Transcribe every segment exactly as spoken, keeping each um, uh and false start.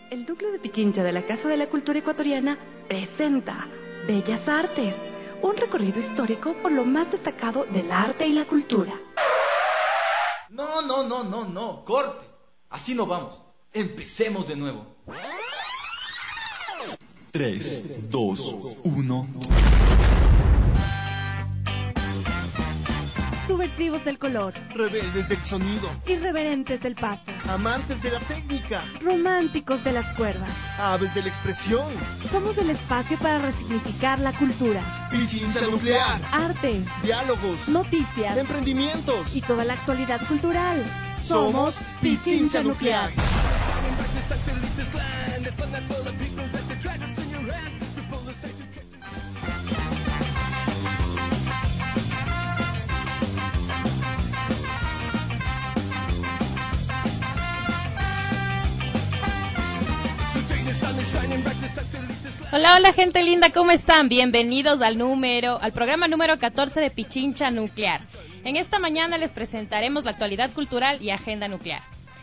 El Núcleo de Pichincha de la Casa de la Cultura Ecuatoriana presenta Bellas Artes, un recorrido histórico por lo más destacado del arte y la cultura. No, no, no, no, no, corte. Así no vamos. Empecemos de nuevo. tres, dos, uno. Subversivos del color, rebeldes del sonido, irreverentes del paso, amantes de la técnica, románticos de las cuerdas, aves de la expresión. Somos el espacio para resignificar la cultura. Pichincha nuclear, arte, diálogos, noticias, emprendimientos y toda la actualidad cultural. Somos Pichincha Nuclear. Hola, hola gente linda, ¿cómo están? Bienvenidos al número, al programa número catorce de Pichincha Nuclear. En esta mañana les presentaremos la actualidad cultural y agenda nuclear.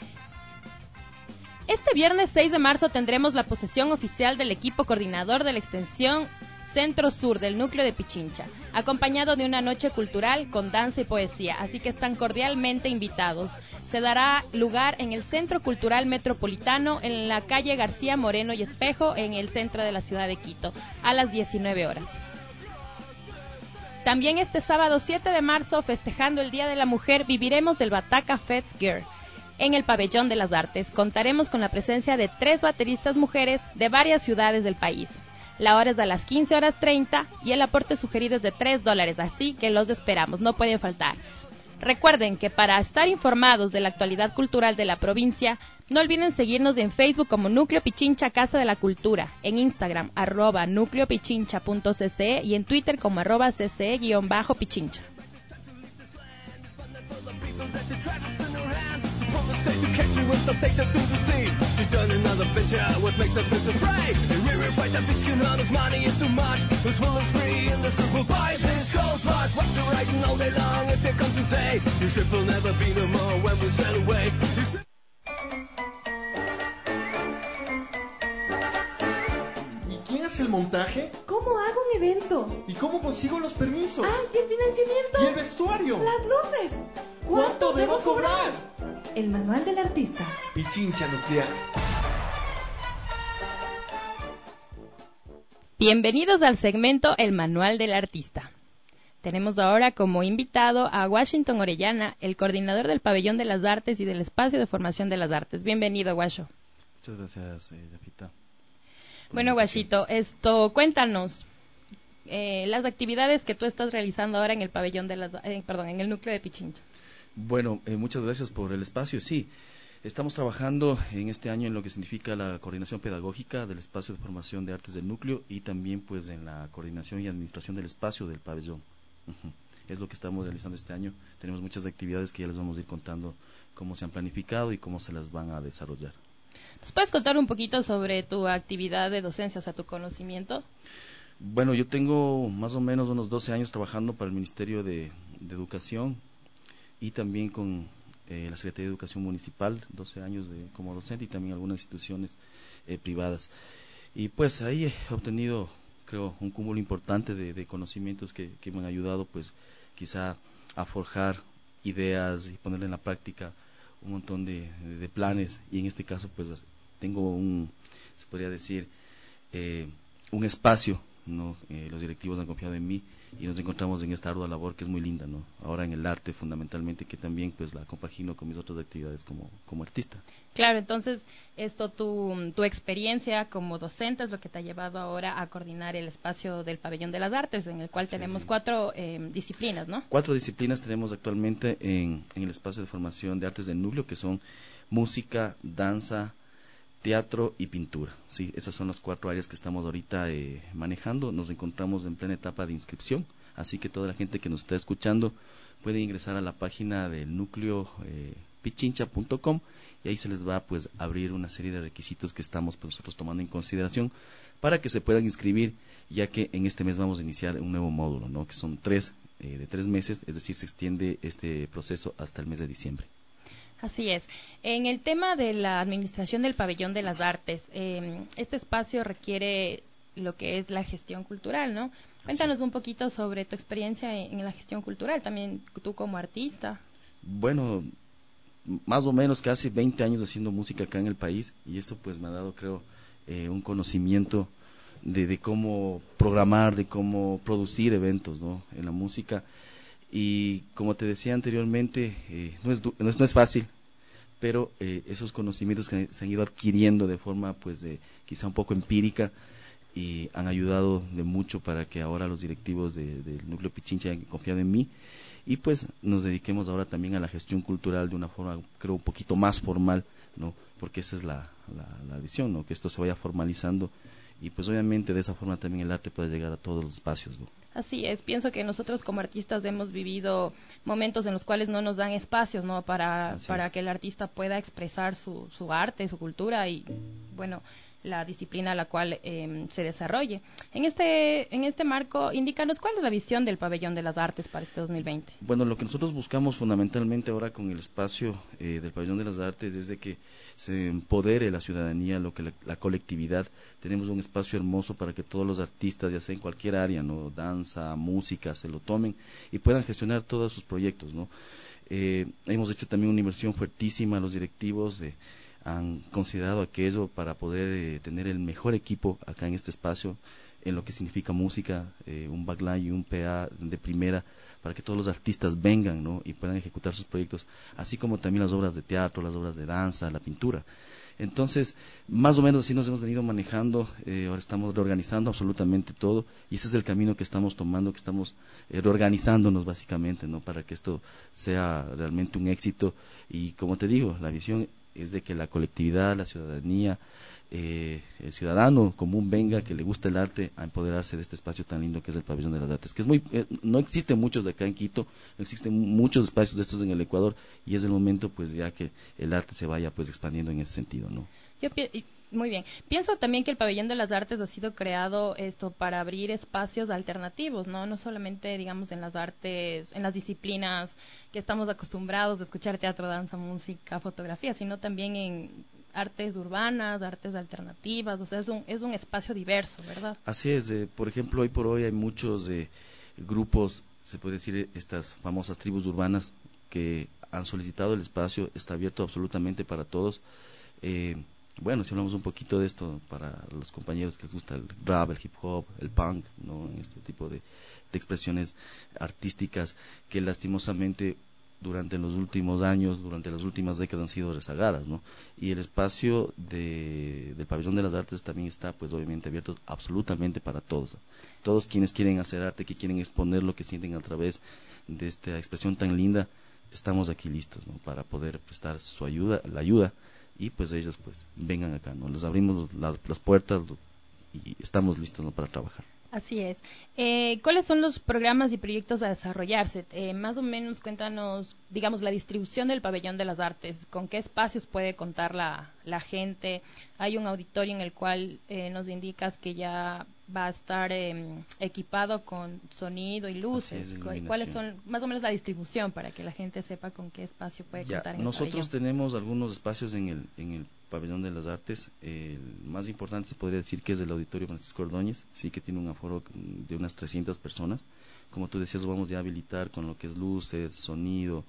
Este viernes seis de marzo tendremos la posesión oficial del equipo coordinador de la extensión Centro Sur del núcleo de Pichincha, acompañado de una noche cultural con danza y poesía, así que están cordialmente invitados. Se dará lugar en el Centro Cultural Metropolitano, en la calle García Moreno y Espejo, en el centro de la ciudad de Quito, a las diecinueve horas. También este sábado siete de marzo, festejando el Día de la Mujer, viviremos el Bataca Fest Girl en el Pabellón de las Artes. Contaremos con la presencia de tres bateristas mujeres de varias ciudades del país. La hora es a las quince horas treinta y el aporte sugerido es de tres dólares, así que los esperamos, no pueden faltar. Recuerden que para estar informados de la actualidad cultural de la provincia, no olviden seguirnos en Facebook como Núcleo Pichincha Casa de la Cultura, en Instagram arroba núcleopichincha.cce y en Twitter como arroba cce-pichincha. To catch you and take them through the scene. She's done another venture, what makes us miss the fray? And we will fight the bitch, you know this money is too much. This will is free and this group will buy this gold rush. Watch you riding all day long if you come to stay. Your ship will never be no more when we sail away. ¿Y quién hace el montaje? ¿Cómo hago un evento? ¿Y cómo consigo los permisos? ¡Ah, y el financiamiento! ¿Y el vestuario? ¡Las luces! ¿Cuánto debo cobrar? El manual del artista. Pichincha Nuclear. Bienvenidos al segmento El Manual del Artista. Tenemos ahora como invitado a Washington Orellana, el coordinador del Pabellón de las Artes y del Espacio de Formación de las Artes. Bienvenido, Guasho. Muchas gracias, eh, Yapita. Bueno, Guashito, esto, cuéntanos eh, las actividades que tú estás realizando ahora en el Pabellón de las, eh, perdón, en el núcleo de Pichincha. Bueno, eh, muchas gracias por el espacio. Sí, estamos trabajando en este año en lo que significa la coordinación pedagógica del espacio de formación de artes del núcleo y también pues en la coordinación y administración del espacio del pabellón. Uh-huh. Es lo que estamos realizando este año. Tenemos muchas actividades que ya les vamos a ir contando cómo se han planificado y cómo se las van a desarrollar. ¿Nos puedes contar un poquito sobre tu actividad de docencia, o sea, tu conocimiento? Bueno, yo tengo más o menos unos doce años trabajando para el Ministerio de, de Educación y también con eh, la Secretaría de Educación Municipal, doce años de, como docente y también algunas instituciones eh, privadas. Y pues ahí he obtenido, creo, un cúmulo importante de, de conocimientos que, que me han ayudado, pues quizá a forjar ideas y ponerle en la práctica un montón de, de, de planes. Y en este caso, pues tengo un, se podría decir, eh, un espacio, ¿no? Eh, los directivos han confiado en mí y nos encontramos en esta ardua labor que es muy linda, ¿no? Ahora en el arte fundamentalmente, que también pues la compagino con mis otras actividades como, como artista. Claro, entonces esto tu, tu experiencia como docente es lo que te ha llevado ahora a coordinar el espacio del Pabellón de las Artes, en el cual sí, tenemos sí. cuatro eh, disciplinas, ¿no? Cuatro disciplinas tenemos actualmente en, en el espacio de formación de artes del núcleo, que son música, danza, teatro y pintura. Sí, esas son las cuatro áreas que estamos ahorita eh, manejando. Nos encontramos en plena etapa de inscripción, así que toda la gente que nos está escuchando puede ingresar a la página del núcleo eh, pichincha punto com y ahí se les va pues a abrir una serie de requisitos que estamos pues, nosotros tomando en consideración para que se puedan inscribir, ya que en este mes vamos a iniciar un nuevo módulo, ¿no? Que son tres, eh, de tres meses, es decir, se extiende este proceso hasta el mes de diciembre. Así es. En el tema de la administración del Pabellón de las Artes, eh, este espacio requiere lo que es la gestión cultural, ¿no? Cuéntanos un poquito sobre tu experiencia en, en la gestión cultural, también tú como artista. Bueno, más o menos casi veinte años haciendo música acá en el país, y eso pues me ha dado, creo, eh, un conocimiento de, de cómo programar, de cómo producir eventos, ¿no?, en la música. Y como te decía anteriormente, eh, no, es, no, es, no es fácil, pero eh, esos conocimientos que se han ido adquiriendo de forma pues de quizá un poco empírica, y han ayudado de mucho para que ahora los directivos de, del Núcleo Pichincha hayan confiado en mí, y pues nos dediquemos ahora también a la gestión cultural de una forma, creo, un poquito más formal, ¿no? Porque esa es la, la, la visión, ¿no?, que esto se vaya formalizando, y pues obviamente de esa forma también el arte puede llegar a todos los espacios, ¿no? Así es, pienso que nosotros como artistas hemos vivido momentos en los cuales no nos dan espacios, ¿no?, para, para que el artista pueda expresar su, su arte, su cultura y, bueno, la disciplina a la cual eh, se desarrolle. En este en este marco, indícanos cuál es la visión del Pabellón de las Artes para este dos mil veinte. Bueno, lo que nosotros buscamos fundamentalmente ahora con el espacio eh, del Pabellón de las Artes es de que se empodere la ciudadanía, lo que la, la colectividad. Tenemos un espacio hermoso para que todos los artistas, ya sea en cualquier área, ¿no?, danza, música, se lo tomen y puedan gestionar todos sus proyectos, ¿no? Eh, hemos hecho también una inversión fuertísima, los directivos de han considerado aquello para poder eh, tener el mejor equipo acá en este espacio, en lo que significa música, eh, un backline y un P A de primera, para que todos los artistas vengan, ¿no?, y puedan ejecutar sus proyectos, así como también las obras de teatro, las obras de danza, la pintura. Entonces, más o menos así nos hemos venido manejando. Eh, ahora estamos reorganizando absolutamente todo, y ese es el camino que estamos tomando, que estamos eh, reorganizándonos básicamente, ¿no?, para que esto sea realmente un éxito. Y como te digo, la visión es de que la colectividad, la ciudadanía, eh, el ciudadano común venga, que le gusta el arte, a empoderarse de este espacio tan lindo que es el Pabellón de las Artes, que es muy, eh, no existen muchos de acá en Quito, no existen muchos espacios de estos en el Ecuador, y es el momento pues ya que el arte se vaya pues expandiendo en ese sentido, ¿no? Yo pi- Muy bien. Pienso también que el Pabellón de las Artes ha sido creado esto para abrir espacios alternativos, ¿no? No solamente, digamos, en las artes, en las disciplinas que estamos acostumbrados a escuchar: teatro, danza, música, fotografía, sino también en artes urbanas, artes alternativas. O sea, es un, es un espacio diverso, ¿verdad? Así es. Eh, por ejemplo, hoy por hoy hay muchos eh, grupos, se puede decir, estas famosas tribus urbanas que han solicitado el espacio. Está abierto absolutamente para todos. Eh, Bueno, si hablamos un poquito de esto para los compañeros que les gusta el rap, el hip hop, el punk, ¿no?, este tipo de, de expresiones artísticas que lastimosamente durante los últimos años, durante las últimas décadas han sido rezagadas, ¿no? Y el espacio de, del Pabellón de las Artes también está, pues obviamente abierto absolutamente para todos, ¿no? Todos quienes quieren hacer arte, que quieren exponer lo que sienten a través de esta expresión tan linda, estamos aquí listos, ¿no?, para poder prestar su ayuda, la ayuda. Y pues ellos pues vengan acá, ¿no? Les abrimos las, las puertas y estamos listos, ¿no?, para trabajar. Así es. Eh, ¿Cuáles son los programas y proyectos a desarrollarse? Eh, más o menos cuéntanos, digamos, la distribución del Pabellón de las Artes. ¿Con qué espacios puede contar la, la gente? Hay un auditorio en el cual eh, nos indicas que ya va a estar eh, equipado con sonido y luces. ¿Cuáles son más o menos la distribución para que la gente sepa con qué espacio puede ya, contar en nosotros el pabellón? Tenemos algunos espacios en el, en el Pabellón de las Artes. El más importante se podría decir que es el Auditorio Francisco Ordóñez, sí, que tiene un aforo de unas trescientas personas. Como tú decías, lo vamos ya a habilitar con lo que es luces, sonido,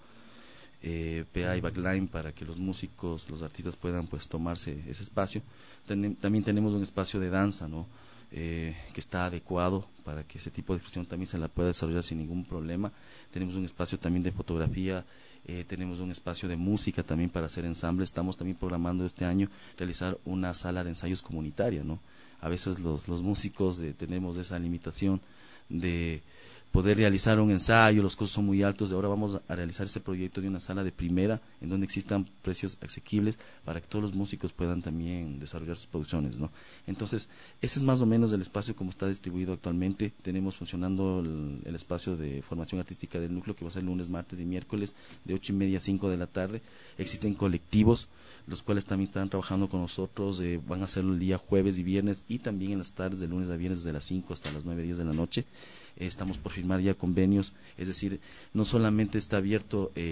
eh, P A y backline, para que los músicos, los artistas puedan pues tomarse ese espacio. Ten, también tenemos un espacio de danza, ¿no?, Eh, que está adecuado para que ese tipo de expresión también se la pueda desarrollar sin ningún problema. Tenemos un espacio también de fotografía, eh, tenemos un espacio de música también para hacer ensambles. Estamos también programando este año realizar una sala de ensayos comunitaria, ¿no? A veces los, los músicos de, tenemos esa limitación de poder realizar un ensayo, los costos son muy altos. Ahora vamos a realizar ese proyecto de una sala de primera en donde existan precios asequibles para que todos los músicos puedan también desarrollar sus producciones, ¿no? Entonces, ese es más o menos el espacio como está distribuido actualmente. Tenemos funcionando el, el espacio de formación artística del núcleo, que va a ser lunes, martes y miércoles de ocho y media a cinco de la tarde. Existen colectivos, los cuales también están trabajando con nosotros, eh, van a hacerlo el día jueves y viernes, y también en las tardes de lunes a viernes de las cinco hasta las nueve, diez de la noche. Eh, estamos por firmar ya convenios, es decir, no solamente está abierto eh,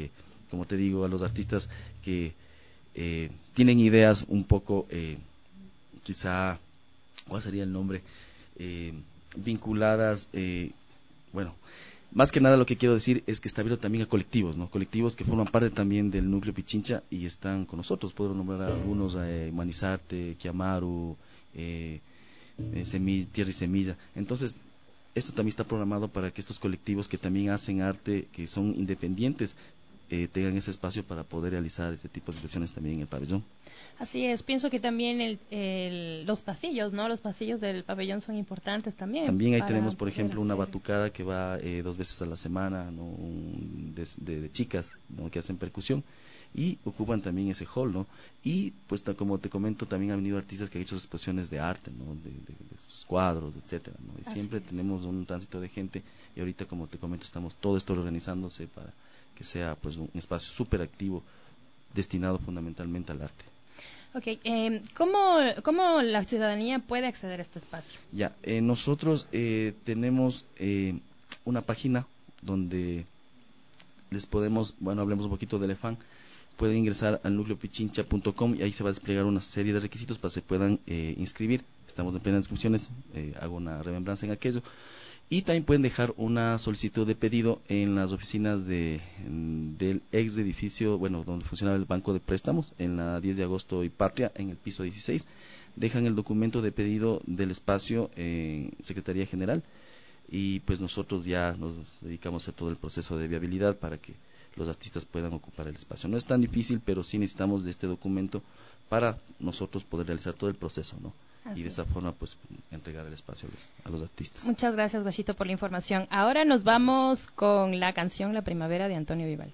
como te digo, a los artistas que eh, tienen ideas un poco, eh, quizá, ¿cuál sería el nombre? Eh, vinculadas, eh, bueno, más que nada lo que quiero decir es que está abierto también a colectivos, ¿no? Colectivos que forman parte también del núcleo Pichincha y están con nosotros. Puedo nombrar a algunos, eh, Manizarte, Kiamaru, eh, eh, Semilla, Tierra y Semilla. Entonces, esto también está programado para que estos colectivos que también hacen arte, que son independientes, eh, tengan ese espacio para poder realizar este tipo de expresiones también en el pabellón. Así es, pienso que también el, el, los pasillos, ¿no? Los pasillos del pabellón son importantes también. También ahí para tenemos, por poder ejemplo, una hacer- batucada que va eh, dos veces a la semana, ¿no? Un- de, de- de chicas, ¿no? Que hacen percusión y ocupan también ese hall, ¿no? Y pues ta- como te comento, también han venido artistas que han hecho exposiciones de arte, ¿no? De, de- de sus cuadros, etcétera, ¿no? Y Así siempre es. tenemos un tránsito de gente y ahorita, como te comento, estamos todo esto organizándose para que sea pues un espacio súper activo destinado fundamentalmente al arte. Ok, eh, ¿cómo, ¿cómo la ciudadanía puede acceder a este espacio? Ya, eh, nosotros eh, tenemos eh, una página donde les podemos, bueno, hablemos un poquito del E F A N, pueden ingresar al núcleo pichincha punto com y ahí se va a desplegar una serie de requisitos para que se puedan eh, inscribir. Estamos en plenas inscripciones, eh, hago una remembranza en aquello. Y también pueden dejar una solicitud de pedido en las oficinas de, en, del ex edificio, bueno, donde funcionaba el banco de préstamos, en la diez de agosto y Patria, en el piso dieciséis. Dejan el documento de pedido del espacio en Secretaría General y pues nosotros ya nos dedicamos a todo el proceso de viabilidad para que los artistas puedan ocupar el espacio. No es tan difícil, pero sí necesitamos de este documento para nosotros poder realizar todo el proceso, ¿no? Así Y de esa es. forma pues entregar el espacio a los, a los artistas. Muchas gracias, Guachito, por la información. Ahora nos vamos con la canción La Primavera de Antonio Vivaldi.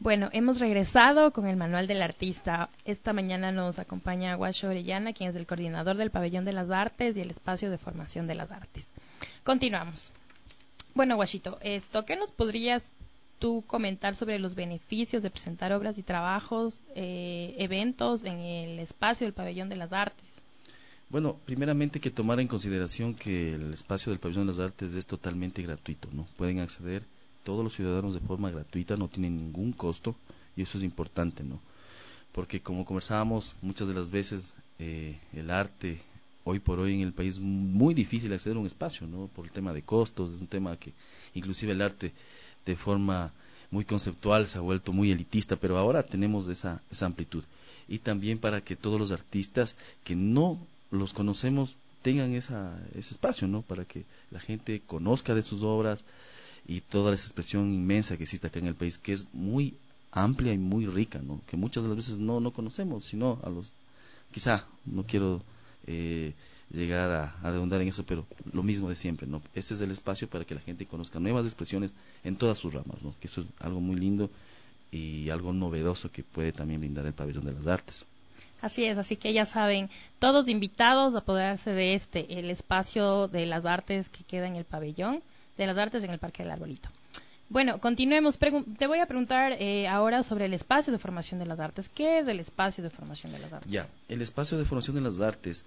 Bueno, hemos regresado con el Manual del Artista. Esta mañana nos acompaña Guacho Orellana, quien es el coordinador del Pabellón de las Artes y el Espacio de Formación de las Artes. Continuamos. Bueno, Guachito, esto, ¿qué nos podrías tú comentar sobre los beneficios de presentar obras y trabajos, eh, eventos en el espacio del Pabellón de las Artes? Bueno, primeramente hay que tomar en consideración que el espacio del Pabellón de las Artes es totalmente gratuito, ¿no? Pueden acceder todos los ciudadanos de forma gratuita, no tienen ningún costo, y eso es importante, ¿no? Porque como conversábamos muchas de las veces, eh, el arte hoy por hoy en el país es muy difícil acceder a un espacio, ¿no? Por el tema de costos, es un tema que inclusive el arte de forma muy conceptual se ha vuelto muy elitista, pero ahora tenemos esa, esa amplitud. Y también para que todos los artistas que no los conocemos tengan esa, ese espacio, ¿no? Para que la gente conozca de sus obras y toda esa expresión inmensa que existe acá en el país, que es muy amplia y muy rica, ¿no? Que muchas de las veces no, no conocemos, sino a los, quizá, no quiero eh, llegar a, a redundar en eso, pero lo mismo de siempre, ¿no? Este es el espacio para que la gente conozca nuevas expresiones en todas sus ramas, ¿no? Que eso es algo muy lindo y algo novedoso que puede también brindar el Pabellón de las Artes. Así es, así que ya saben, todos invitados a apoderarse de este, el espacio de las artes que queda en el Pabellón de las Artes en el Parque del Arbolito. Bueno, continuemos. Pregun- te voy a preguntar eh, ahora sobre el espacio de formación de las artes. ¿Qué es el espacio de formación de las artes? Ya, el espacio de formación de las artes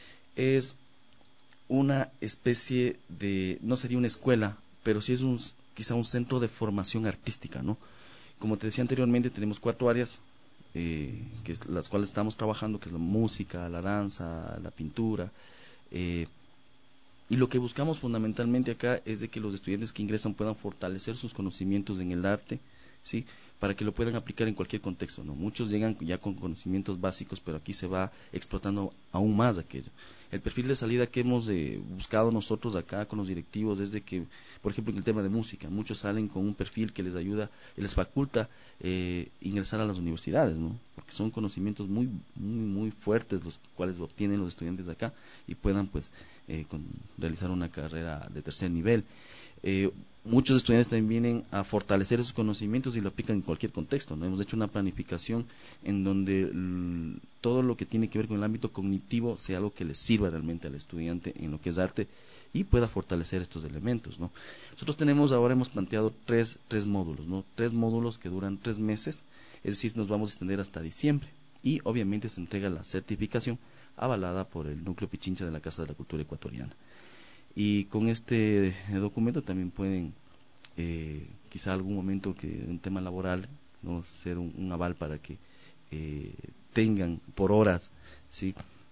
es una especie de, no sería una escuela, pero sí es un, quizá un centro de formación artística, ¿no? Como te decía anteriormente, tenemos cuatro áreas, eh, que es, las cuales estamos trabajando, que es la música, la danza, la pintura, eh, y lo que buscamos fundamentalmente acá es de que los estudiantes que ingresan puedan fortalecer sus conocimientos en el arte, ¿sí? Para que lo puedan aplicar en cualquier contexto, ¿no? Muchos llegan ya con conocimientos básicos, pero aquí se va explotando aún más aquello. El perfil de salida que hemos eh, buscado nosotros acá con los directivos es de que, por ejemplo, en el tema de música, muchos salen con un perfil que les ayuda, les faculta eh, ingresar a las universidades, ¿no? Porque son conocimientos muy, muy, muy fuertes los cuales obtienen los estudiantes de acá y puedan, pues, eh, con, realizar una carrera de tercer nivel. Eh, muchos estudiantes también vienen a fortalecer esos conocimientos y lo aplican en cualquier contexto, ¿no? Hemos hecho una planificación en donde l, todo lo que tiene que ver con el ámbito cognitivo sea algo que le sirva realmente al estudiante en lo que es arte y pueda fortalecer estos elementos, ¿no? Nosotros tenemos ahora, hemos planteado tres, tres módulos, ¿no? Tres módulos que duran tres meses, es decir, nos vamos a extender hasta diciembre y obviamente se entrega la certificación avalada por el Núcleo Pichincha de la Casa de la Cultura Ecuatoriana. Y con este documento también pueden, eh, quizá algún momento que un tema laboral, no ser un, un aval para que eh, tengan por horas, sí,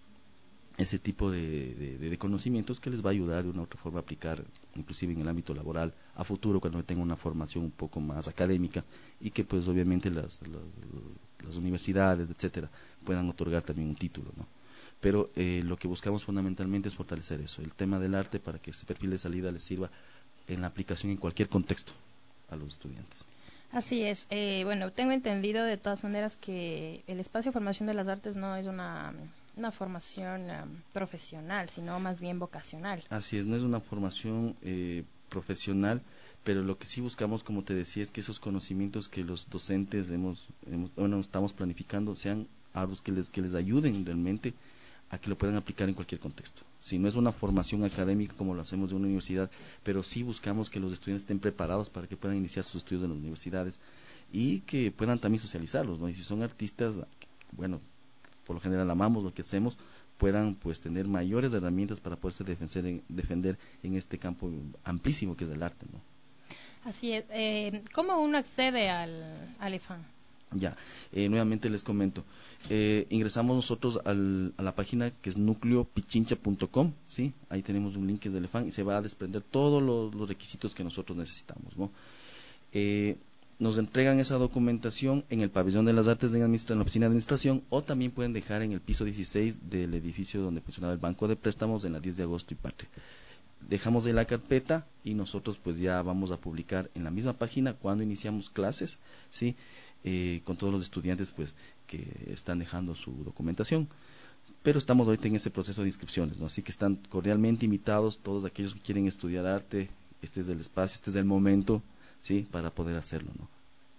ese tipo de, de, de conocimientos que les va a ayudar de una u otra forma a aplicar, inclusive en el ámbito laboral, a futuro cuando tengan una formación un poco más académica y que pues obviamente las, las, las universidades, etcétera, puedan otorgar también un título, ¿no? Pero eh, lo que buscamos fundamentalmente es fortalecer eso, el tema del arte, para que ese perfil de salida les sirva en la aplicación en cualquier contexto a los estudiantes. Así es. Eh, bueno, tengo entendido de todas maneras que el espacio de formación de las artes no es una, una formación um, profesional, sino más bien vocacional. Así es, no es una formación eh, profesional, pero lo que sí buscamos, como te decía, es que esos conocimientos que los docentes hemos, hemos bueno, estamos planificando sean algo que les, que les ayuden realmente a que lo puedan aplicar en cualquier contexto. Si no es una formación académica como lo hacemos de una universidad, pero sí buscamos que los estudiantes estén preparados para que puedan iniciar sus estudios en las universidades y que puedan también socializarlos, ¿no? Y si son artistas, bueno, por lo general amamos lo que hacemos, puedan pues tener mayores herramientas para poderse defender en, defender en este campo amplísimo que es el arte, ¿no? Así es. Eh, ¿Cómo uno accede al, al E F A M? Ya, eh, nuevamente les comento, eh, ingresamos nosotros al, a la página que es núcleo pichincha punto com, ¿sí? Ahí tenemos un link que es del E F A M y se va a desprender todos los, los requisitos que nosotros necesitamos, ¿no? Eh, nos entregan esa documentación en el Pabellón de las Artes de Administración, en la oficina de administración, o también pueden dejar en el piso dieciséis del edificio donde funcionaba el Banco de Préstamos en la diez de agosto y Patria. Dejamos de la carpeta y nosotros pues ya vamos a publicar en la misma página cuando iniciamos clases, ¿sí? Eh, con todos los estudiantes pues que están dejando su documentación, pero estamos ahorita en ese proceso de inscripciones, ¿no? Así que están cordialmente invitados todos aquellos que quieren estudiar arte. Este es el espacio, este es el momento, sí, para poder hacerlo, ¿no?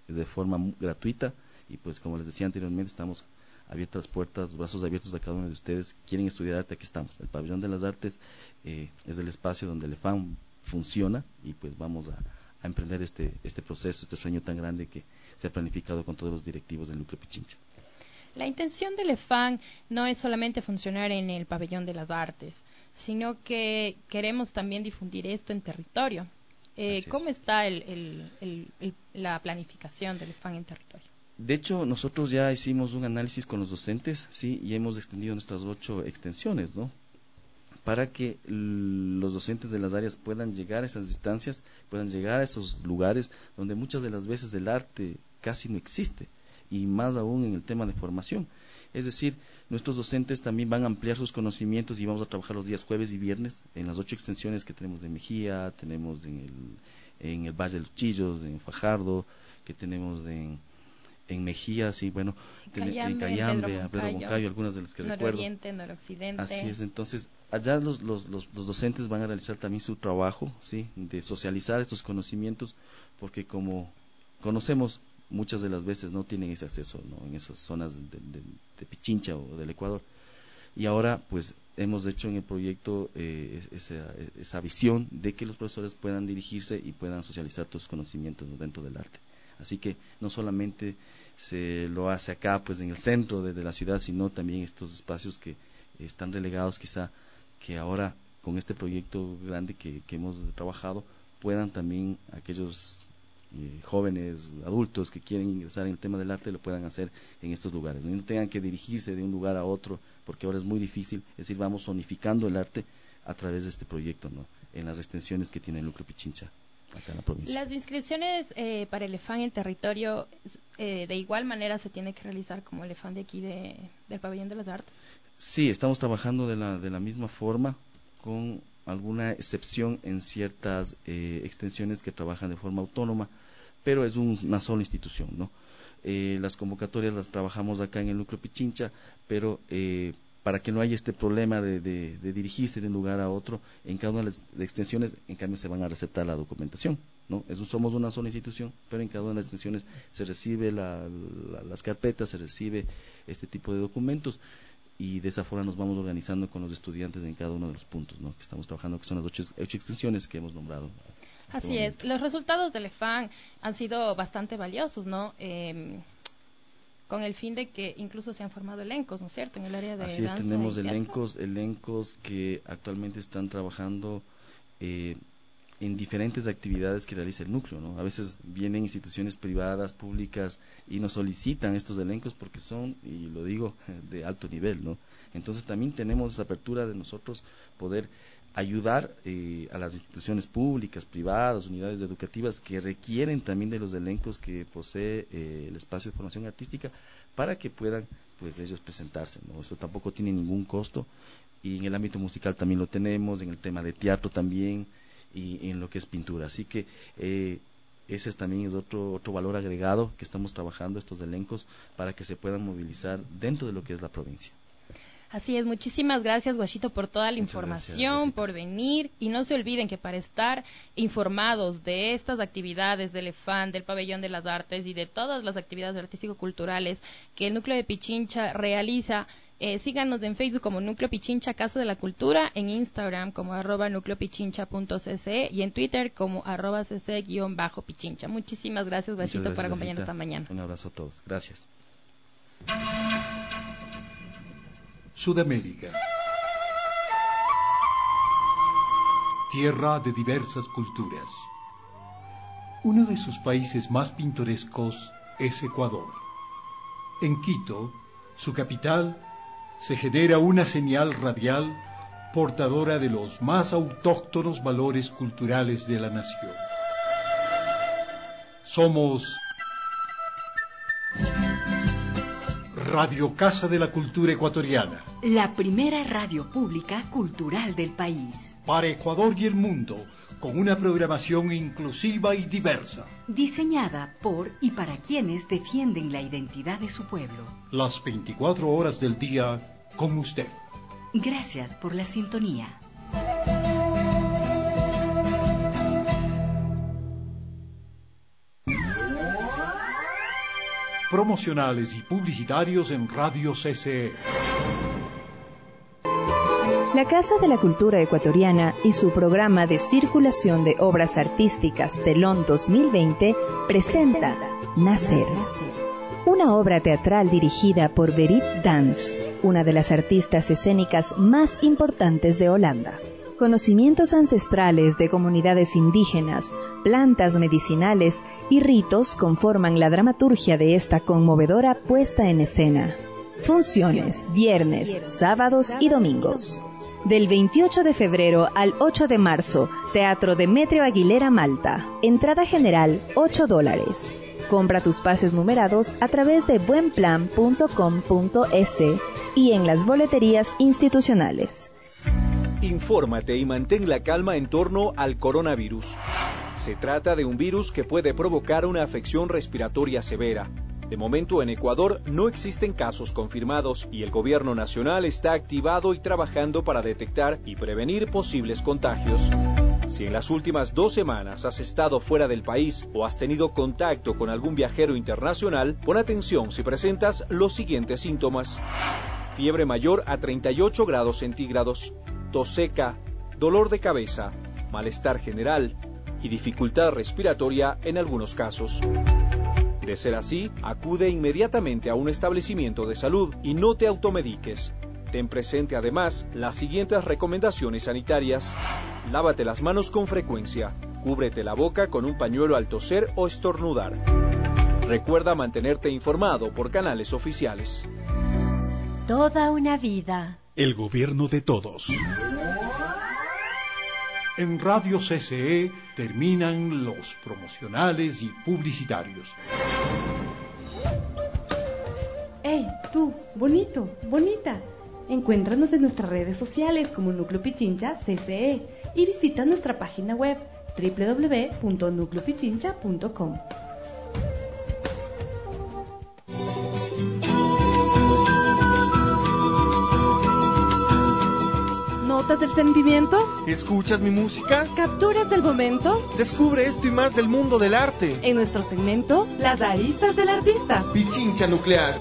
de forma muy gratuita y pues como les decía anteriormente, estamos abiertas las puertas, brazos abiertos a cada uno de ustedes. Quieren estudiar arte, aquí estamos. El Pabellón de las Artes eh, es el espacio donde el E F A M funciona y pues vamos a, a emprender este, este proceso, este sueño tan grande que se ha planificado con todos los directivos del Núcleo Pichincha. La intención del E F A M no es solamente funcionar en el Pabellón de las Artes, sino que queremos también difundir esto en territorio. Eh, ¿Cómo está el, el, el, el, la planificación del E F A M en territorio? De hecho, nosotros ya hicimos un análisis con los docentes, sí, y hemos extendido nuestras ocho extensiones, ¿no? Para que los docentes de las áreas puedan llegar a esas distancias, puedan llegar a esos lugares donde muchas de las veces el arte casi no existe, y más aún en el tema de formación. Es decir, nuestros docentes también van a ampliar sus conocimientos y vamos a trabajar los días jueves y viernes en las ocho extensiones que tenemos de Mejía, tenemos en el, en el Valle de los Chillos, en Fajardo, que tenemos en... en Mejía, sí, bueno, Cayambe, en Cayambe, Pedro a Pedro Moncayo, Moncayo, algunas de las que recuerdo. Nororiente, Noroccidente. Así es, entonces, allá los, los, los, los docentes van a realizar también su trabajo, sí, de socializar estos conocimientos, porque como conocemos, muchas de las veces no tienen ese acceso, ¿no? En esas zonas de, de, de Pichincha o del Ecuador. Y ahora, pues, hemos hecho en el proyecto eh, esa, esa visión de que los profesores puedan dirigirse y puedan socializar todos sus conocimientos, ¿no?, dentro del arte. Así que no solamente se lo hace acá, pues en el centro de, de la ciudad, sino también estos espacios que están relegados, quizá que ahora con este proyecto grande que, que hemos trabajado, puedan también aquellos eh, jóvenes, adultos que quieren ingresar en el tema del arte, lo puedan hacer en estos lugares, ¿no? Y no tengan que dirigirse de un lugar a otro, porque ahora es muy difícil. Es decir, vamos zonificando el arte a través de este proyecto, ¿no?, en las extensiones que tiene el Núcleo Pichincha acá en la provincia. Las inscripciones eh, para el E F A M en territorio, eh, de igual manera se tiene que realizar como el E F A M de aquí de, del Pabellón de las Artes. Sí, estamos trabajando de la, de la misma forma, con alguna excepción en ciertas eh, extensiones que trabajan de forma autónoma, pero es un, una sola institución, ¿no? Eh, las convocatorias las trabajamos acá en el Núcleo Pichincha, pero eh, para que no haya este problema de, de, de dirigirse de un lugar a otro, en cada una de las extensiones, en cambio, se van a receptar la documentación, ¿no? Eso, somos una sola institución, pero en cada una de las extensiones se recibe la, la, las carpetas, se recibe este tipo de documentos, y de esa forma nos vamos organizando con los estudiantes en cada uno de los puntos, ¿no?, que estamos trabajando, que son las ocho, ocho extensiones que hemos nombrado. Así es, los resultados del E F A M han sido bastante valiosos, ¿no? Eh, con el fin de que incluso se han formado elencos, ¿no es cierto?, en el área de Así danza. es, tenemos y elencos, elencos que actualmente están trabajando eh, en diferentes actividades que realiza el núcleo, ¿no? A veces vienen instituciones privadas, públicas, y nos solicitan estos elencos porque son, y lo digo, de alto nivel, ¿no? Entonces también tenemos esa apertura de nosotros poder ayudar eh, a las instituciones públicas, privadas, unidades educativas que requieren también de los elencos que posee eh, el espacio de formación artística, para que puedan, pues, ellos presentarse, ¿no? Esto tampoco tiene ningún costo, y en el ámbito musical también lo tenemos, en el tema de teatro también, y en lo que es pintura. Así que eh, ese es también es otro otro valor agregado que estamos trabajando, estos elencos, para que se puedan movilizar dentro de lo que es la provincia. Así es, muchísimas gracias, Guachito, por toda la Muchas información, gracias, por venir, y no se olviden que para estar informados de estas actividades del E F A M, del Pabellón de las Artes y de todas las actividades artístico-culturales que el Núcleo de Pichincha realiza, eh, síganos en Facebook como Núcleo Pichincha Casa de la Cultura, en Instagram como arroba núcleopichincha.cc y en Twitter como arroba cc-pichincha. Muchísimas gracias, Guachito, Muchas gracias, por acompañarnos Rita. esta mañana. Un abrazo a todos. Gracias. Sudamérica. Tierra de diversas culturas. Uno de sus países más pintorescos es Ecuador. En Quito, su capital, se genera una señal radial portadora de los más autóctonos valores culturales de la nación. Somos Radio Casa de la Cultura Ecuatoriana. La primera radio pública cultural del país. Para Ecuador y el mundo, con una programación inclusiva y diversa. Diseñada por y para quienes defienden la identidad de su pueblo. Las veinticuatro horas del día con usted. Gracias por la sintonía. promocionales y publicitarios en Radio C C E. La Casa de la Cultura Ecuatoriana y su programa de circulación de obras artísticas Telón dos mil veinte presenta Nacer, una obra teatral dirigida por Berit Dans, una de las artistas escénicas más importantes de Holanda. Conocimientos ancestrales de comunidades indígenas, plantas medicinales y ritos conforman la dramaturgia de esta conmovedora puesta en escena. Funciones, viernes, sábados y domingos. Del veintiocho de febrero al ocho de marzo, Teatro Demetrio Aguilera Malta. Entrada general, ocho dólares. Compra tus pases numerados a través de buenplan punto com punto es y en las boleterías institucionales. Infórmate y mantén la calma en torno al coronavirus. Se trata de un virus que puede provocar una afección respiratoria severa. De momento en Ecuador no existen casos confirmados y el gobierno nacional está activado y trabajando para detectar y prevenir posibles contagios. Si en las últimas dos semanas has estado fuera del país o has tenido contacto con algún viajero internacional, pon atención si presentas los siguientes síntomas: fiebre mayor a treinta y ocho grados centígrados, tos seca, dolor de cabeza, malestar general y dificultad respiratoria en algunos casos. De ser así, acude inmediatamente a un establecimiento de salud y no te automediques. Ten presente además las siguientes recomendaciones sanitarias. Lávate las manos con frecuencia. Cúbrete la boca con un pañuelo al toser o estornudar. Recuerda mantenerte informado por canales oficiales. Toda una vida. El gobierno de todos. En Radio C C E terminan los promocionales y publicitarios. ¡Hey, tú! Bonito, bonita. Encuéntranos en nuestras redes sociales como Núcleo Pichincha C C E y visita nuestra página web doble u doble u doble u punto núcleo pichincha punto com. ¿Notas del sentimiento? ¿Escuchas mi música? ¿Capturas del momento? Descubre esto y más del mundo del arte. En nuestro segmento, Las Aristas del Artista. Pichincha Nuclear.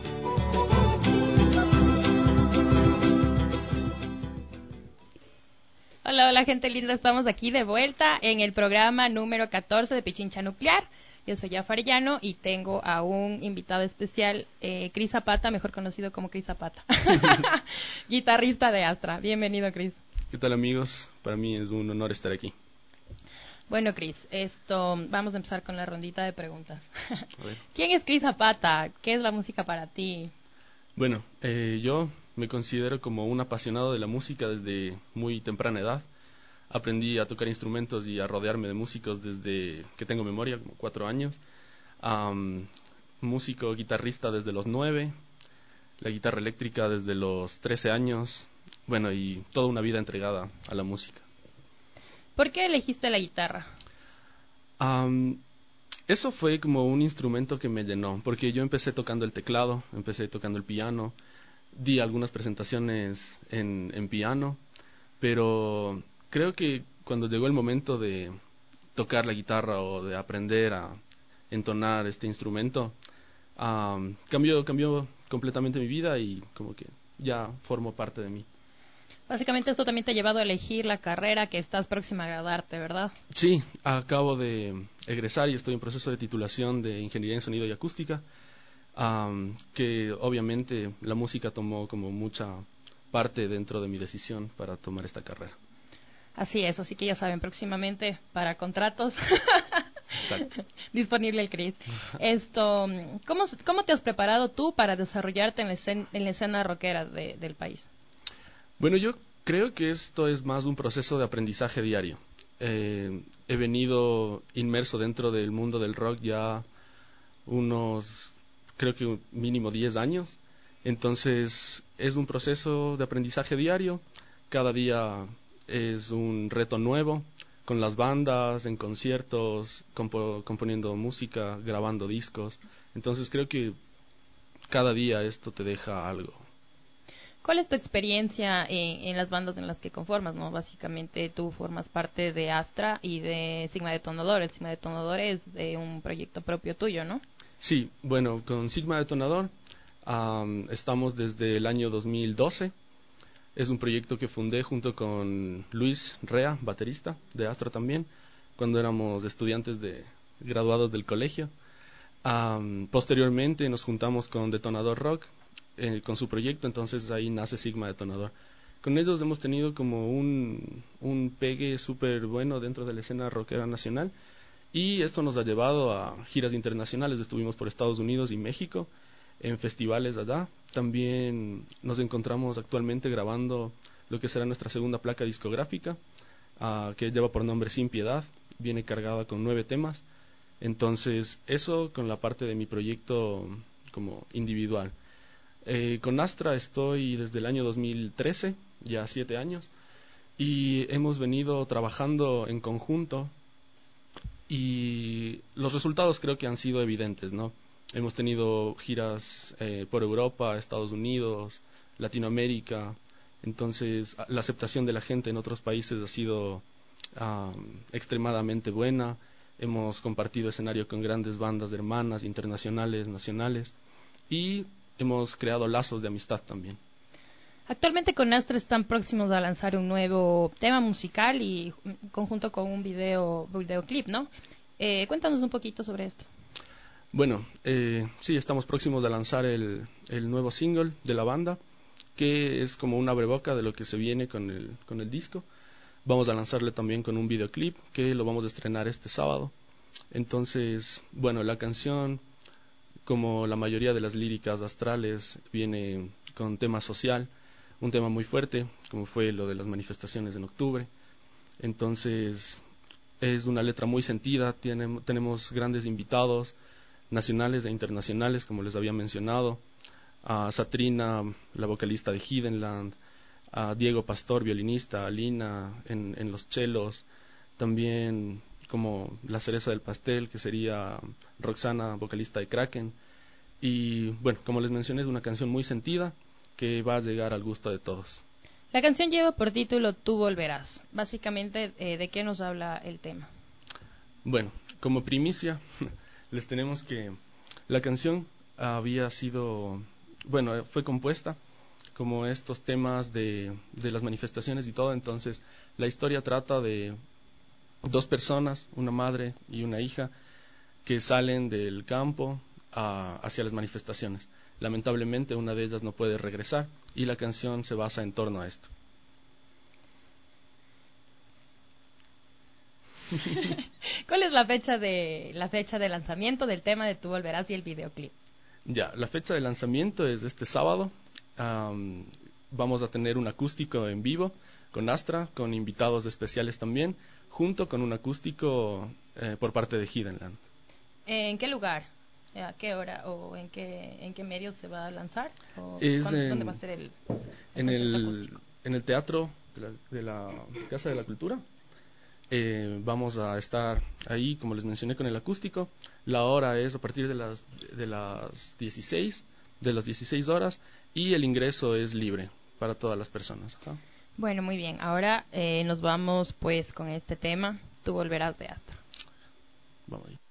Hola, hola gente linda, estamos aquí de vuelta en el programa número catorce de Pichincha Nuclear. Yo soy Jafar Llano y tengo a un invitado especial, eh, Cris Zapata, mejor conocido como Cris Zapata, guitarrista de Astra. Bienvenido, Cris. ¿Qué tal, amigos? Para mí es un honor estar aquí. Bueno, Cris, esto, vamos a empezar con la rondita de preguntas. ¿Quién es Cris Zapata? ¿Qué es la música para ti? Bueno, eh, yo me considero como un apasionado de la música desde muy temprana edad. Aprendí a tocar instrumentos y a rodearme de músicos desde que tengo memoria, como cuatro años. Um, músico, guitarrista desde los nueve, la guitarra eléctrica desde los trece años, bueno, y toda una vida entregada a la música. ¿Por qué elegiste la guitarra? Um, eso fue como un instrumento que me llenó, porque yo empecé tocando el teclado, empecé tocando el piano, di algunas presentaciones en, en piano, pero creo que cuando llegó el momento de tocar la guitarra o de aprender a entonar este instrumento, um, cambió, cambió completamente mi vida y como que ya formó parte de mí. Básicamente esto también te ha llevado a elegir la carrera que estás próxima a graduarte, ¿verdad? Sí, acabo de egresar y estoy en proceso de titulación de Ingeniería en Sonido y Acústica, um, que obviamente la música tomó como mucha parte dentro de mi decisión para tomar esta carrera. Así es, así que ya saben, próximamente para contratos Exacto. disponible el Cris. Esto, ¿cómo, ¿Cómo te has preparado tú para desarrollarte en la escena, en la escena rockera de, del país? Bueno, yo creo que esto es más un proceso de aprendizaje diario. Eh, he venido inmerso dentro del mundo del rock ya unos, creo que mínimo diez años. Entonces, es un proceso de aprendizaje diario. Cada día es un reto nuevo, con las bandas, en conciertos, compo- componiendo música, grabando discos. Entonces creo que cada día esto te deja algo. ¿Cuál es tu experiencia en, en las bandas en las que conformas, no? Básicamente tú formas parte de Astra y de Sigma Detonador. El Sigma Detonador es de un proyecto propio tuyo, ¿no? Sí, bueno, con Sigma Detonador um, estamos desde el año dos mil doce. Es un proyecto que fundé junto con Luis Rea, baterista de Astra también, cuando éramos estudiantes de graduados del colegio. Um, posteriormente nos juntamos con Detonador Rock, eh, con su proyecto, entonces ahí nace Sigma Detonador. Con ellos hemos tenido como un, un pegue súper bueno dentro de la escena rockera nacional, y esto nos ha llevado a giras internacionales. Estuvimos por Estados Unidos y México en festivales allá. También nos encontramos actualmente grabando lo que será nuestra segunda placa discográfica, uh, que lleva por nombre Sin Piedad. Viene cargada con nueve temas. Entonces, eso con la parte de mi proyecto como individual. Eh, con Astra estoy desde el año dos mil trece, ya siete años, y hemos venido trabajando en conjunto, y los resultados creo que han sido evidentes, ¿no? Hemos tenido giras eh, por Europa, Estados Unidos, Latinoamérica. Entonces la aceptación de la gente en otros países ha sido um, extremadamente buena. Hemos compartido escenario con grandes bandas hermanas, internacionales, nacionales, y hemos creado lazos de amistad también. Actualmente con Astra están próximos a lanzar un nuevo tema musical y conjunto con un video videoclip, ¿no? Eh, cuéntanos un poquito sobre esto. Bueno, eh, sí, estamos próximos a lanzar el, el nuevo single de la banda, que es como una abreboca de lo que se viene con el, con el disco. Vamos a lanzarle también con un videoclip que lo vamos a estrenar este sábado. Entonces, bueno, la canción, como la mayoría de las líricas astrales, viene con tema social, un tema muy fuerte, como fue lo de las manifestaciones en octubre. Entonces, es una letra muy sentida. Tiene, tenemos grandes invitados nacionales e internacionales, como les había mencionado, a Satrina, la vocalista de Hiddenland, a Diego Pastor, violinista, a Lina en, en los chelos, también como la cereza del pastel, que sería Roxana, vocalista de Kraken. Y bueno, como les mencioné, es una canción muy sentida que va a llegar al gusto de todos. La canción lleva por título Tú volverás. Básicamente, eh, ¿de qué nos habla el tema? Bueno, como primicia, les tenemos que la canción había sido, bueno, fue compuesta como estos temas de, de las manifestaciones y todo. Entonces, la historia trata de dos personas, una madre y una hija, que salen del campo a, hacia las manifestaciones. Lamentablemente, una de ellas no puede regresar, y la canción se basa en torno a esto. ¿Cuál es la fecha de la fecha de lanzamiento del tema de Tú volverás y el videoclip? Ya, la fecha de lanzamiento es este sábado. Um, vamos a tener un acústico en vivo con Astra, con invitados especiales también, junto con un acústico eh, por parte de Hiddenland. ¿En qué lugar? ¿A qué hora? ¿O en qué en qué medios se va a lanzar? ¿O es en, ¿Dónde va a ser el, el en el acústico? En el teatro de la, de la Casa de la Cultura. Eh, vamos a estar ahí, como les mencioné, con el acústico. La hora es a partir de las de las dieciséis, de las dieciséis horas, y el ingreso es libre para todas las personas. Ajá. Bueno, muy bien. Ahora eh, nos vamos pues con este tema, Tú volverás, de Astra. Vamos ahí.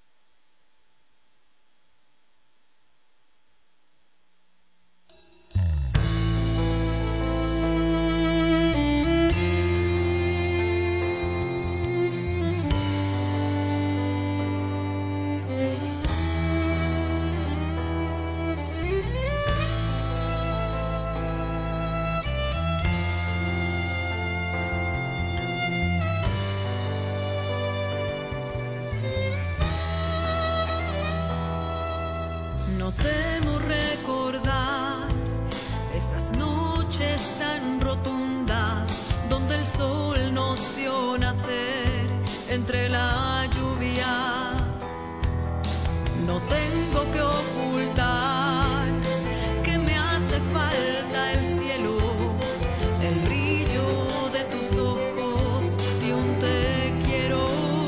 No temo recordar esas noches tan rotundas donde el sol nos vio nacer entre la lluvia. No tengo que ocultar que me hace falta el cielo, el brillo de tus ojos y un te quiero.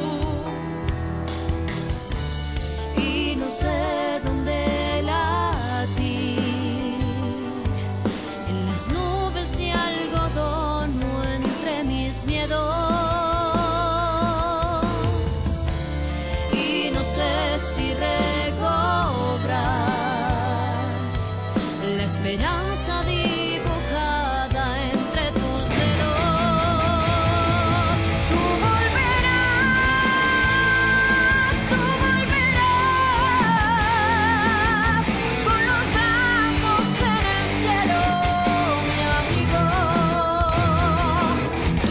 Y no sé dónde nubes de algodón o entre mis miedos. esperanza dibujada entre tus dedos. Tú volverás, tú volverás, con los brazos en el cielo, mi abrigo. Tú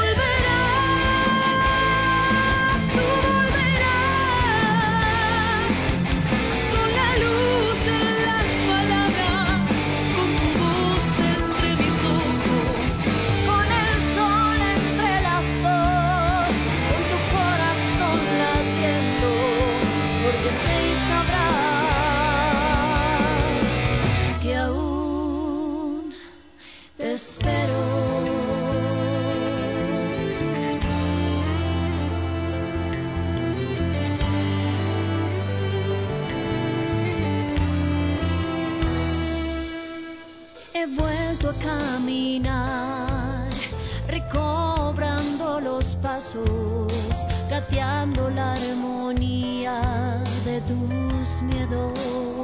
volverás, tú volverás, con la luz de las palabras, con tu voz entre mis ojos, con el sol entre las dos, con tu corazón latiendo, porque sé y sabrás que aún te espero. He vuelto a caminar, recobrando los pasos, gateando la armonía de tus miedos.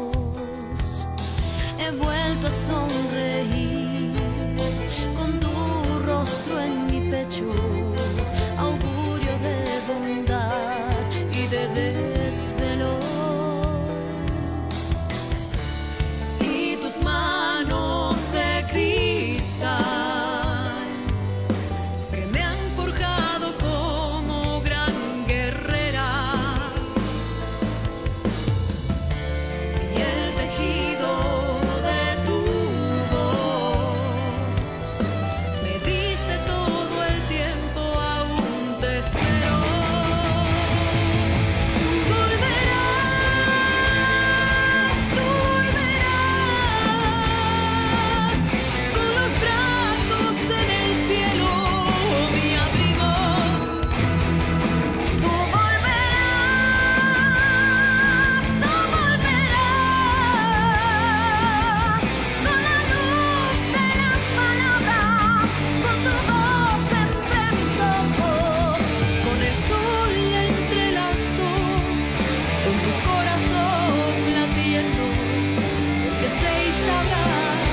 He vuelto a sonreír con tu rostro en mi pecho, augurio de bondad y de desvelo. Y tus manos de cristal que me han forjado como gran guerrera, y el tejido de tu voz me diste todo el tiempo, aún te espero. Tú volverás, tú volverás, con los brazos en el cielo, mi abrigo. Tú volverás, tú volverás, con la luz de las palabras, con tu voz entre mis ojos, con el sol entre las dos, con tu corazón latiendo, porque sé y sabrás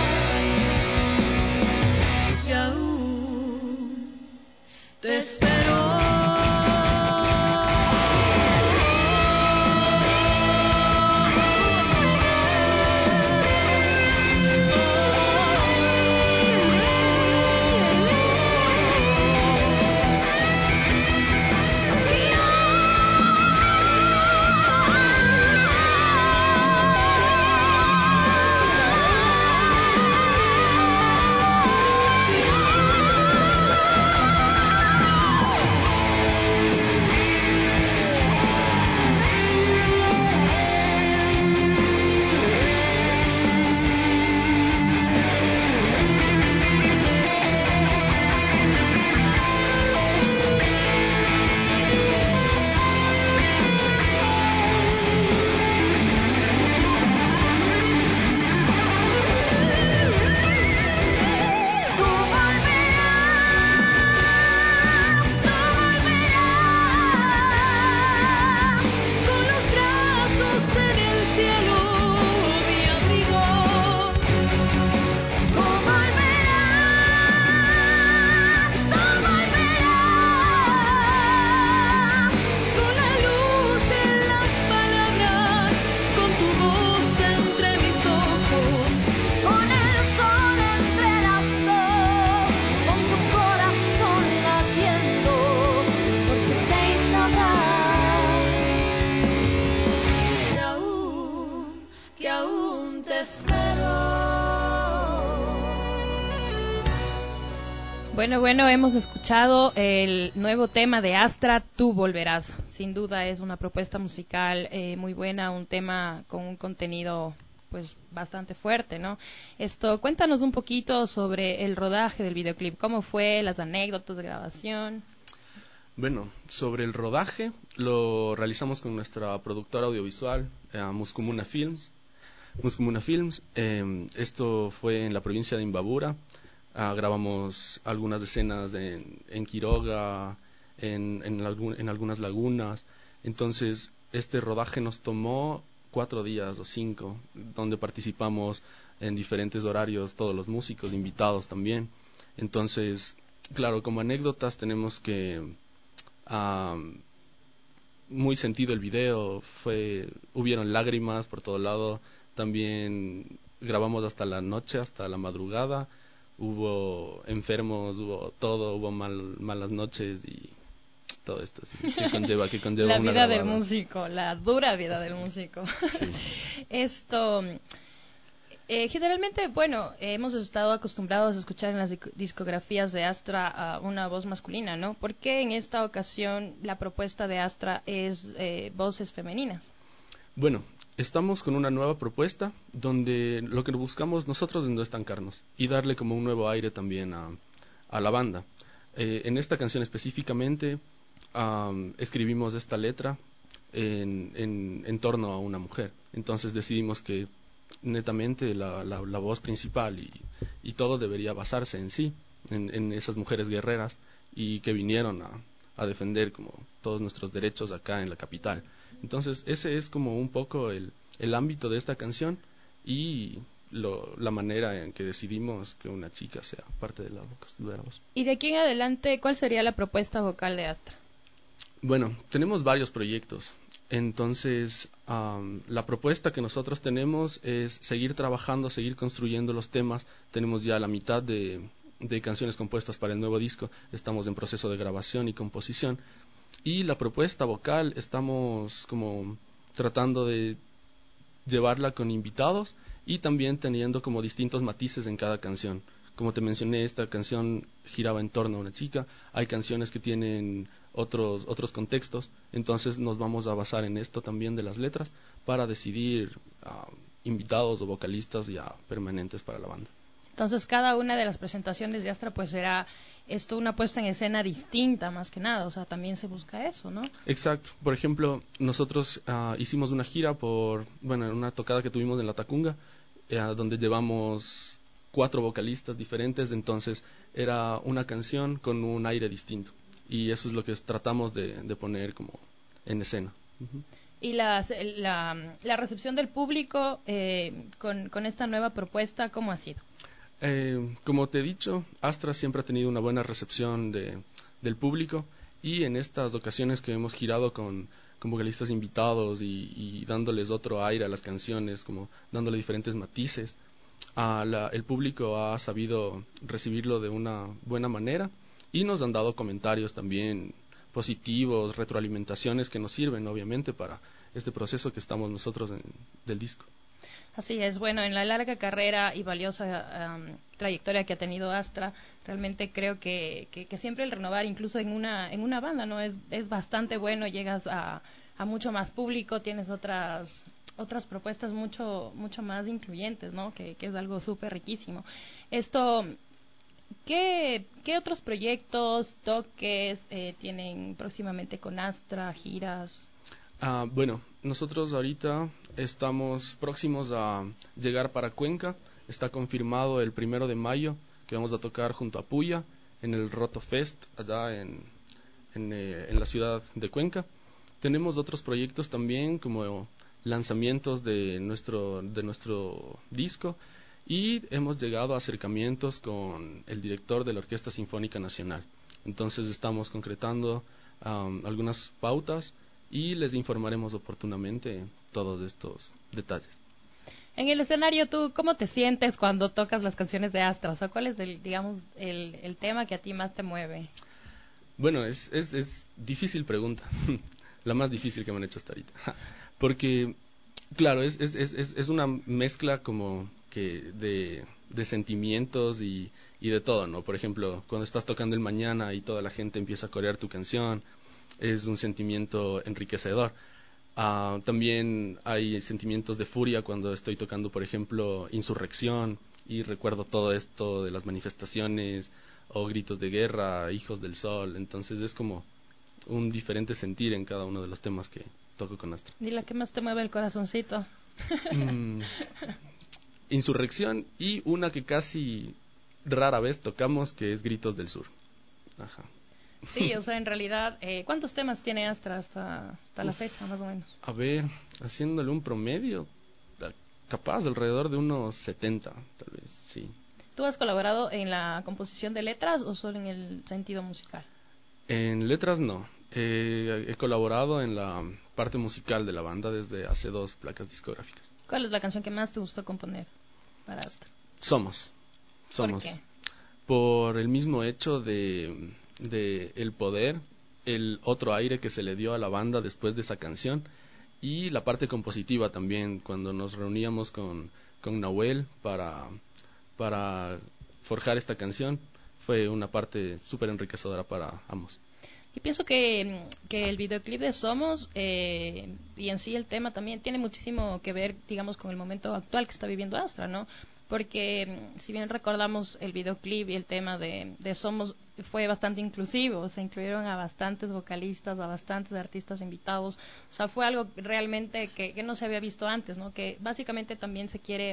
que aún te espero. Tú volverás, tú volverás, con los brazos en el cielo, mi abrigo. Tú volverás, tú volverás, con la luz de las palabras, con tu voz entre mis ojos, con el sol entre las dos, con tu corazón latiendo, porque sé y sabrás que aún, que aún te espero. Bueno, bueno, hemos escuchado el nuevo tema de Astra, Tú volverás. Sin duda es una propuesta musical eh, muy buena, un tema con un contenido pues bastante fuerte, ¿no? Esto, cuéntanos un poquito sobre el rodaje del videoclip, cómo fue, las anécdotas de grabación. Bueno, sobre el rodaje lo realizamos con nuestra productora audiovisual, eh, Muscumuna Films. Muscumuna Films, eh, esto fue en la provincia de Imbabura. Ah, grabamos algunas escenas en, en Quiroga, en, en, algún, en algunas lagunas. Entonces, este rodaje nos tomó cuatro días o cinco, donde participamos en diferentes horarios, todos los músicos, invitados también. Entonces, claro, como anécdotas tenemos que um, muy sentido el video, fue, hubieron lágrimas por todo lado, también grabamos hasta la noche, hasta la madrugada, hubo enfermos, hubo todo, hubo mal, malas noches y todo esto, sí, que conlleva, que conlleva la una vida grabada. del músico, la dura vida del músico. Sí. Esto, eh, generalmente, bueno, eh, hemos estado acostumbrados a escuchar en las discografías de Astra a una voz masculina, ¿no? ¿Por qué en esta ocasión la propuesta de Astra es eh, voces femeninas? Bueno, estamos con una nueva propuesta donde lo que buscamos nosotros es no estancarnos y darle como un nuevo aire también a, a la banda. Eh, en esta canción específicamente um, escribimos esta letra en, en, en torno a una mujer. Entonces decidimos que netamente la, la, la voz principal y, y todo debería basarse en sí, en, en esas mujeres guerreras y que vinieron a, a defender como todos nuestros derechos acá en la capital. Entonces ese es como un poco el, el ámbito de esta canción y lo, la manera en que decidimos que una chica sea parte de la, de la voz. Y de aquí en adelante, ¿cuál sería la propuesta vocal de Astra? Bueno, tenemos varios proyectos. Entonces, um, la propuesta que nosotros tenemos es seguir trabajando, seguir construyendo los temas. Tenemos ya la mitad de, de canciones compuestas para el nuevo disco. Estamos en proceso de grabación y composición. Y la propuesta vocal estamos como tratando de llevarla con invitados y también teniendo como distintos matices en cada canción. Como te mencioné, esta canción giraba en torno a una chica. Hay canciones que tienen otros otros contextos, entonces nos vamos a basar en esto también de las letras para decidir uh, invitados o vocalistas ya permanentes para la banda. Entonces cada una de las presentaciones de Astra pues será esto una puesta en escena distinta más que nada, o sea, también se busca eso, ¿no? Exacto. Por ejemplo, nosotros uh, hicimos una gira por, bueno, una tocada que tuvimos en La Tacunga, uh, donde llevamos cuatro vocalistas diferentes, entonces era una canción con un aire distinto. Y eso es lo que tratamos de, de poner como en escena. Uh-huh. Y la, la, la recepción del público eh, con, con esta nueva propuesta, ¿cómo ha sido? Eh, como te he dicho, Astra siempre ha tenido una buena recepción de, del público y en estas ocasiones que hemos girado con, con vocalistas invitados y, y dándoles otro aire a las canciones, como dándole diferentes matices, a la, el público ha sabido recibirlo de una buena manera. Y nos han dado comentarios también positivos, retroalimentaciones que nos sirven obviamente para este proceso que estamos nosotros en, del disco. Así es, bueno, en la larga carrera y valiosa um, trayectoria que ha tenido Astra, realmente creo que, que, que siempre el renovar, incluso en una en una banda, no es es bastante bueno, llegas a, a mucho más público, tienes otras otras propuestas mucho mucho más incluyentes, ¿no? Que, que es algo súper riquísimo. Esto... ¿Qué, ¿Qué otros proyectos, toques eh, tienen próximamente con Astra, giras? Uh, bueno, nosotros ahorita estamos próximos a llegar para Cuenca. Está confirmado el primero de mayo que vamos a tocar junto a Puya en el Roto Fest, allá en, en, eh, en la ciudad de Cuenca. Tenemos otros proyectos también como lanzamientos de nuestro, de nuestro disco. Y hemos llegado a acercamientos con el director de la Orquesta Sinfónica Nacional. Entonces estamos concretando um, algunas pautas y les informaremos oportunamente todos estos detalles. En el escenario, ¿tú cómo te sientes cuando tocas las canciones de Astra? O sea, ¿cuál es el, digamos, el, el tema que a ti más te mueve? Bueno, es, es, es difícil pregunta. La más difícil que me han hecho hasta ahorita. Porque, claro, es, es, es, es una mezcla como... que de, de sentimientos y, y de todo, ¿no? Por ejemplo, cuando estás tocando el Mañana y toda la gente empieza a corear tu canción, es un sentimiento enriquecedor. Uh, también hay sentimientos de furia cuando estoy tocando, por ejemplo, Insurrección y recuerdo todo esto de las manifestaciones o gritos de guerra, Hijos del Sol. Entonces es como un diferente sentir en cada uno de los temas que toco con Astra. ¿Y la que más te mueve el corazoncito? Mm. Insurrección y una que casi rara vez tocamos, que es Gritos del Sur. Ajá. Sí, o sea, en realidad, eh, ¿cuántos temas tiene Astra hasta, hasta la fecha, más o menos? A ver, haciéndole un promedio, capaz alrededor de unos setenta, tal vez, sí. ¿Tú has colaborado en la composición de letras o solo en el sentido musical? En letras no. Eh, he colaborado en la parte musical de la banda desde hace dos placas discográficas. ¿Cuál es la canción que más te gustó componer para Astra? Somos. Somos. ¿Por qué? Por el mismo hecho de, de el poder, el otro aire que se le dio a la banda después de esa canción y la parte compositiva también, cuando nos reuníamos con, con Nahuel para, para forjar esta canción, fue una parte súper enriquecedora para ambos. Y pienso que, que el videoclip de Somos eh, y en sí el tema también tiene muchísimo que ver, digamos, con el momento actual que está viviendo Astra, ¿no? Porque si bien recordamos el videoclip y el tema de, de Somos fue bastante inclusivo, se incluyeron a bastantes vocalistas, a bastantes artistas invitados, o sea, fue algo realmente que, que no se había visto antes, ¿no? Que básicamente también se quiere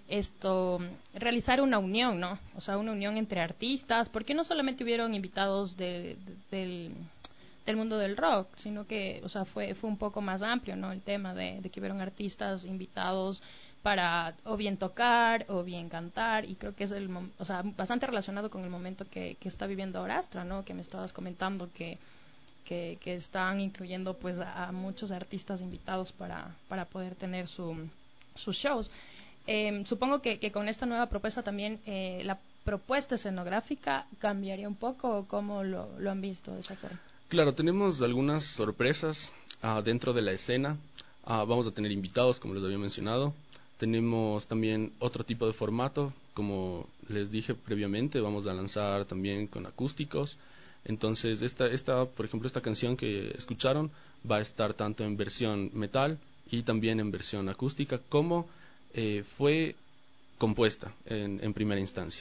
esto realizar una unión, ¿no? O sea, una unión entre artistas, porque no solamente hubieron invitados de, de, del del mundo del rock, sino que, o sea, fue fue un poco más amplio, ¿no? El tema de, de que hubieron artistas invitados para o bien tocar o bien cantar, y creo que es el, o sea, bastante relacionado con el momento que, que está viviendo ahora Astra, ¿no? Que me estabas comentando que que, que están incluyendo pues a, a muchos artistas invitados para para poder tener su sus shows. Eh, supongo que, que con esta nueva propuesta también eh, la propuesta escenográfica cambiaría un poco, ¿o cómo lo, lo han visto de esa forma? Claro, tenemos algunas sorpresas uh, dentro de la escena. Uh, vamos a tener invitados, como les había mencionado. Tenemos también otro tipo de formato, como les dije previamente, vamos a lanzar también con acústicos. Entonces, esta, esta, por ejemplo, esta canción que escucharon va a estar tanto en versión metal y también en versión acústica, como eh, fue compuesta en, en primera instancia.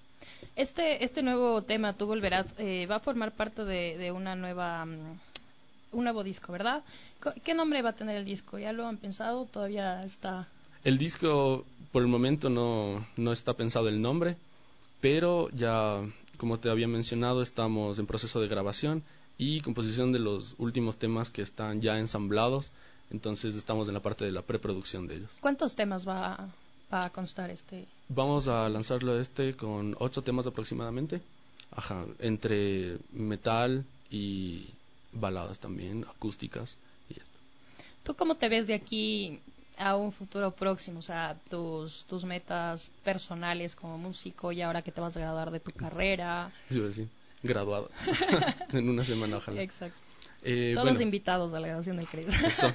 Este este nuevo tema, Tú Volverás, eh, va a formar parte de, de una nueva um, un nuevo disco, ¿verdad? ¿Qué nombre va a tener el disco? ¿Ya lo han pensado? ¿Todavía está...? El disco, por el momento, no, no está pensado el nombre, pero ya, como te había mencionado, estamos en proceso de grabación y composición de los últimos temas que están ya ensamblados, entonces estamos en la parte de la preproducción de ellos. ¿Cuántos temas va a, va a constar este? Vamos a lanzarlo este con ocho temas aproximadamente, ajá, entre metal y baladas también, acústicas y esto. ¿Tú cómo te ves de aquí a un futuro próximo? O sea, tus tus metas personales como músico y ahora que te vas a graduar de tu carrera. Sí, sí, graduado en una semana, ojalá. Exacto. Eh, Todos bueno, invitados a la graduación del Cris. Eso.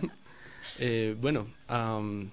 eh, bueno, um,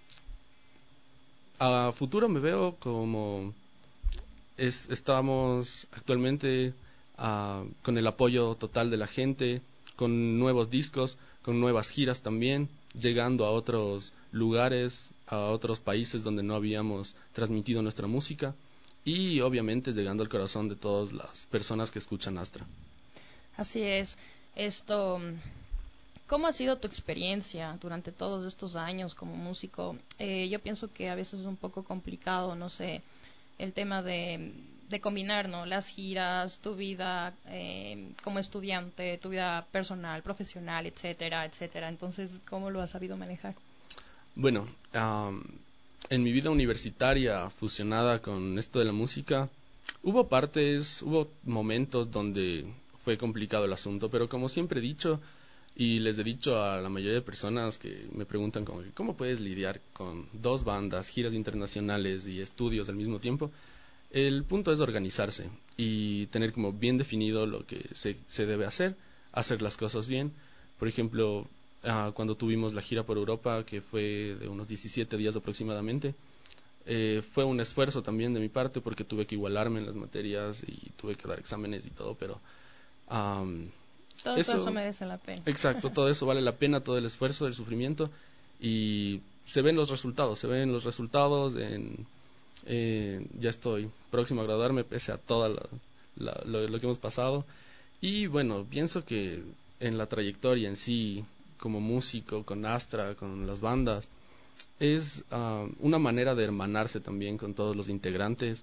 a futuro me veo como es, estamos actualmente uh, con el apoyo total de la gente, con nuevos discos, con nuevas giras también, llegando a otros lugares, a otros países donde no habíamos transmitido nuestra música y obviamente llegando al corazón de todas las personas que escuchan Astra. Así es. Esto, ¿cómo ha sido tu experiencia durante todos estos años como músico? Eh, yo pienso que a veces es un poco complicado, no sé, el tema de, de combinar, ¿no? Las giras, tu vida eh, como estudiante, tu vida personal, profesional, etcétera, etcétera. Entonces, ¿cómo lo has sabido manejar? Bueno, um, en mi vida universitaria fusionada con esto de la música, hubo partes, hubo momentos donde fue complicado el asunto, pero como siempre he dicho, y les he dicho a la mayoría de personas que me preguntan como, ¿cómo puedes lidiar con dos bandas, giras internacionales y estudios al mismo tiempo? El punto es organizarse y tener como bien definido lo que se, se debe hacer, hacer las cosas bien. Por ejemplo, uh, cuando tuvimos la gira por Europa, que fue de unos diecisiete días aproximadamente, eh, fue un esfuerzo también de mi parte porque tuve que igualarme en las materias y tuve que dar exámenes y todo, pero Um, todo eso, eso merece la pena. Exacto, todo eso vale la pena, todo el esfuerzo, el sufrimiento, y se ven los resultados, se ven los resultados. En, eh, ya estoy próximo a graduarme pese a todo la, la, lo, lo que hemos pasado, y bueno, pienso que en la trayectoria en sí, como músico, con Astra, con las bandas, es uh, una manera de hermanarse también con todos los integrantes,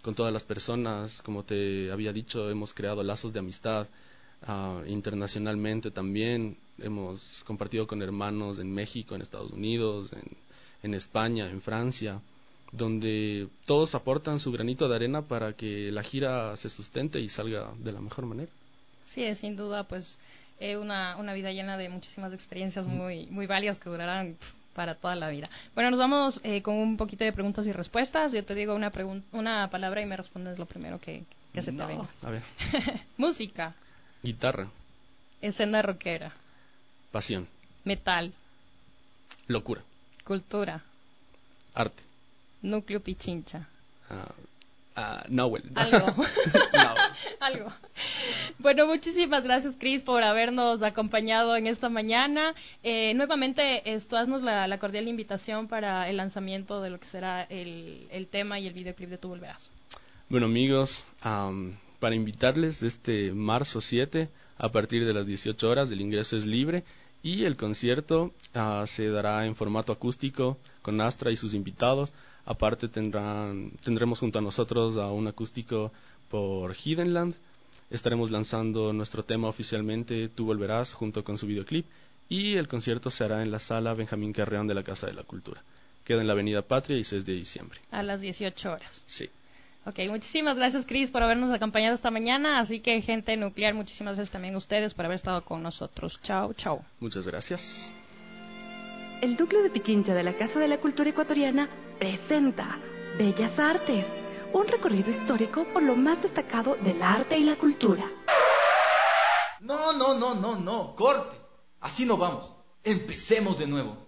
con todas las personas. Como te había dicho, hemos creado lazos de amistad uh, internacionalmente también. Hemos compartido con hermanos en México, en Estados Unidos, en, en España, en Francia, donde todos aportan su granito de arena para que la gira se sustente y salga de la mejor manera. Sí, es sin duda, pues, eh, una, una vida llena de muchísimas experiencias muy, muy valiosas que durarán para toda la vida. Bueno, nos vamos eh, con un poquito de preguntas y respuestas. Yo te digo una pregun- una palabra y me respondes lo primero que, que se te No, venga. a ver. Música. Guitarra. Escena rockera. Pasión. Metal. Locura. Cultura. Arte. Núcleo Pichincha. Uh, uh, Nahuel. Algo. No. Algo. Bueno, muchísimas gracias, Cris, por habernos acompañado en esta mañana. Eh, nuevamente, esto, haznos la, la cordial invitación para el lanzamiento de lo que será el, el tema y el videoclip de Tu Volverás. Bueno, amigos, um, para invitarles este marzo siete, a partir de las dieciocho horas, el ingreso es libre y el concierto uh, se dará en formato acústico con Astra y sus invitados. Aparte tendrán, tendremos junto a nosotros a un acústico por Hiddenland. Estaremos lanzando nuestro tema oficialmente, Tú Volverás, junto con su videoclip. Y el concierto se hará en la sala Benjamín Carreón de la Casa de la Cultura. Queda en la Avenida Patria y seis de diciembre. A las dieciocho horas. Sí. Ok, muchísimas gracias, Cris, por habernos acompañado esta mañana. Así que, gente nuclear, muchísimas gracias también a ustedes por haber estado con nosotros. Chao, chao. Muchas gracias. El Núcleo de Pichincha de la Casa de la Cultura Ecuatoriana presenta Bellas Artes, un recorrido histórico por lo más destacado del arte y la cultura. No, no, no, no, no, corte. Así no vamos. Empecemos de nuevo.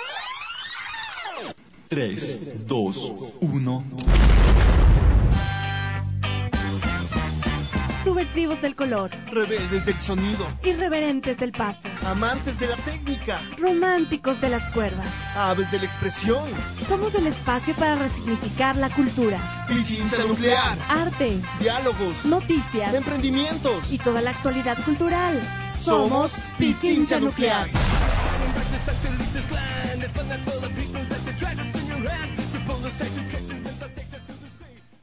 tres, dos, uno. Subversivos del color, Rebeldes del sonido, irreverentes del paso, amantes de la técnica, románticos de las cuerdas. aves de la expresión. Somos el espacio para resignificar la cultura, Pichincha nuclear, arte, diálogos, noticias emprendimientos y toda la actualidad cultural. Somos Pichincha Nuclear.